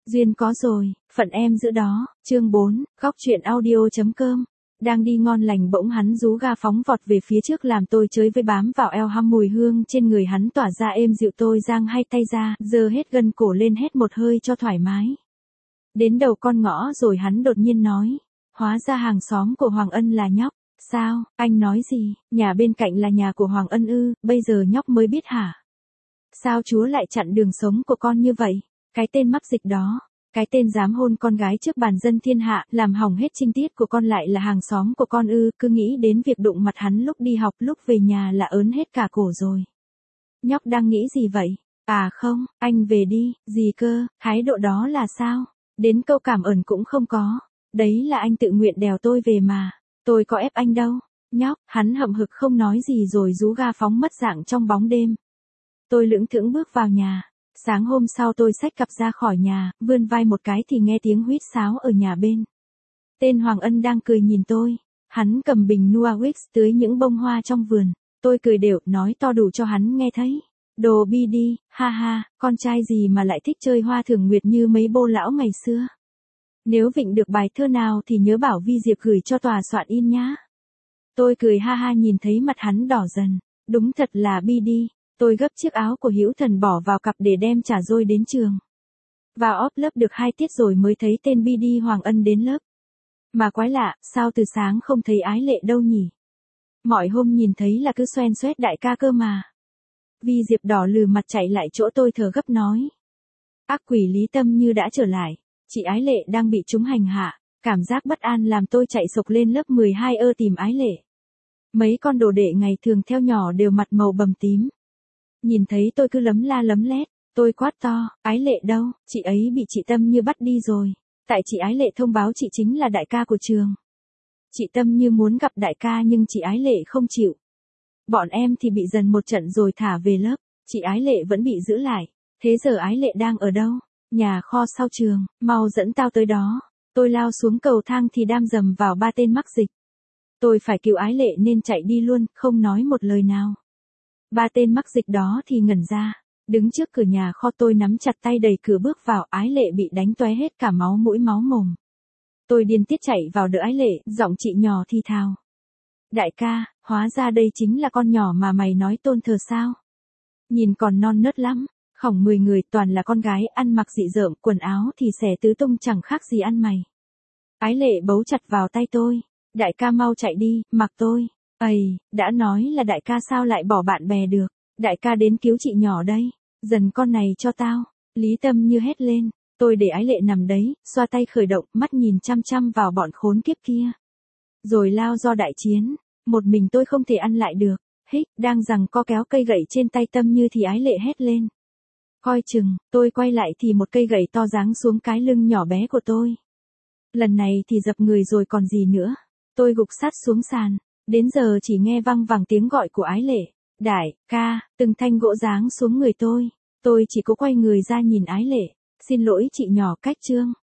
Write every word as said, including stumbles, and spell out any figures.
Duyên có rồi, phận em giữ đó, chương bốn, góc truyện audio.com. Đang đi ngon lành bỗng hắn rú ga phóng vọt về phía trước làm tôi chới với bám vào eo hăm mùi hương trên người hắn tỏa ra êm dịu tôi giang hai tay ra, giơ hết gân cổ lên hét một hơi cho thoải mái. Đến đầu con ngõ rồi hắn đột nhiên nói, hóa ra hàng xóm của Hoàng Ân là nhóc. Sao, anh nói gì, nhà bên cạnh là nhà của Hoàng Ân ư, bây giờ nhóc mới biết hả? Sao chúa lại chặn đường sống của con như vậy? Cái tên mắc dịch đó, cái tên dám hôn con gái trước bàn dân thiên hạ, làm hỏng hết trinh tiết của con lại là hàng xóm của con ư, cứ nghĩ đến việc đụng mặt hắn lúc đi học lúc về nhà là ớn hết cả cổ rồi. Nhóc đang nghĩ gì vậy? À không, anh về đi, gì cơ, thái độ đó là sao? Đến câu cảm ơn cũng không có, đấy là anh tự nguyện đèo tôi về mà, tôi có ép anh đâu. Nhóc, hắn hậm hực không nói gì rồi rú ga phóng mất dạng trong bóng đêm. Tôi lững thững bước vào nhà. Sáng hôm sau tôi xách cặp ra khỏi nhà, vươn vai một cái thì nghe tiếng huýt sáo ở nhà bên. Tên Hoàng Ân đang cười nhìn tôi. Hắn cầm bình Nuawix tưới những bông hoa trong vườn. Tôi cười đều, nói to đủ cho hắn nghe thấy. Đồ bi đi, ha ha, con trai gì mà lại thích chơi hoa thường nguyệt như mấy bô lão ngày xưa. Nếu vịnh được bài thơ nào thì nhớ bảo Vi Diệp gửi cho tòa soạn in nhá. Tôi cười ha ha nhìn thấy mặt hắn đỏ dần. Đúng thật là bi đi. Tôi gấp chiếc áo của Hữu Thần bỏ vào cặp để đem trả rôi đến trường. Vào óp lớp được hai tiết rồi mới thấy tên bi đi Hoàng Ân đến lớp. Mà quái lạ, sao từ sáng không thấy Ái Lệ đâu nhỉ? Mọi hôm nhìn thấy là cứ xoen xoét đại ca cơ mà. Vi Diệp đỏ lừ mặt chạy lại chỗ tôi thở gấp nói. Ác quỷ Lý Tâm Như đã trở lại. Chị Ái Lệ đang bị chúng hành hạ. Cảm giác bất an làm tôi chạy sộc lên lớp mười hai ơ tìm Ái Lệ. Mấy con đồ đệ ngày thường theo nhỏ đều mặt màu bầm tím. Nhìn thấy tôi cứ lấm la lấm lét, tôi quát to, Ái Lệ đâu, chị ấy bị chị Tâm Như bắt đi rồi. Tại chị Ái Lệ thông báo chị chính là đại ca của trường. Chị Tâm Như muốn gặp đại ca nhưng chị Ái Lệ không chịu. Bọn em thì bị dần một trận rồi thả về lớp, chị Ái Lệ vẫn bị giữ lại. Thế giờ Ái Lệ đang ở đâu? Nhà kho sau trường, mau dẫn tao tới đó. Tôi lao xuống cầu thang thì đam dầm vào ba tên mắc dịch. Tôi phải cứu Ái Lệ nên chạy đi luôn, không nói một lời nào. Ba tên mắc dịch đó thì ngẩn ra, đứng trước cửa nhà kho tôi nắm chặt tay đẩy cửa bước vào, Ái Lệ bị đánh tóe hết cả máu mũi máu mồm. Tôi điên tiết chạy vào đỡ Ái Lệ, giọng chị nhỏ thì thào. Đại ca, hóa ra đây chính là con nhỏ mà mày nói tôn thờ sao? Nhìn còn non nớt lắm, khỏng mười người toàn là con gái ăn mặc dị dởm, quần áo thì xẻ tứ tung chẳng khác gì ăn mày. Ái Lệ bấu chặt vào tay tôi, đại ca mau chạy đi, mặc tôi. Ây, đã nói là đại ca sao lại bỏ bạn bè được, đại ca đến cứu chị nhỏ đây, dần con này cho tao, Lý Tâm Như hét lên, tôi để Ái Lệ nằm đấy, xoa tay khởi động, mắt nhìn chăm chăm vào bọn khốn kiếp kia. Rồi lao do đại chiến, một mình tôi không thể ăn lại được, hích, đang giằng co kéo cây gậy trên tay Tâm Như thì Ái Lệ hét lên. Coi chừng, tôi quay lại thì một cây gậy to giáng xuống cái lưng nhỏ bé của tôi. Lần này thì dập người rồi còn gì nữa, tôi gục sát xuống sàn. Đến giờ chỉ nghe văng vẳng tiếng gọi của Ái Lệ. Đại, ca, từng thanh gỗ giáng xuống người tôi. Tôi chỉ có quay người ra nhìn Ái Lệ. Xin lỗi chị nhỏ cách trương.